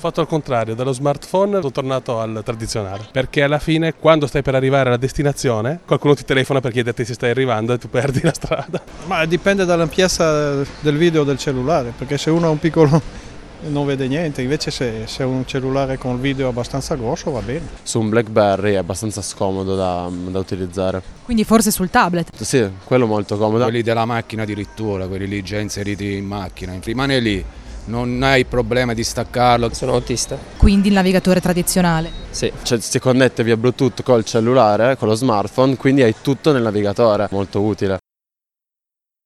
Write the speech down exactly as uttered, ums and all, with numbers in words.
fatto al contrario, dallo smartphone sono tornato al tradizionale, perché alla fine quando stai per arrivare alla destinazione qualcuno ti telefona per chiederti se stai arrivando e tu perdi la strada. Ma dipende dall'ampiezza del video del cellulare, perché se uno ha un piccolo non vede niente, invece se, se ha un cellulare con il video abbastanza grosso va bene. Su un BlackBerry è abbastanza scomodo da, da utilizzare. Quindi forse sul tablet? Sì, quello molto comodo. Quelli della macchina addirittura, quelli lì già inseriti in macchina, rimane lì, non hai il problema di staccarlo. Sono autista. Quindi il navigatore tradizionale? Sì. Cioè, si connette via Bluetooth col cellulare, con lo smartphone, quindi hai tutto nel navigatore, molto utile.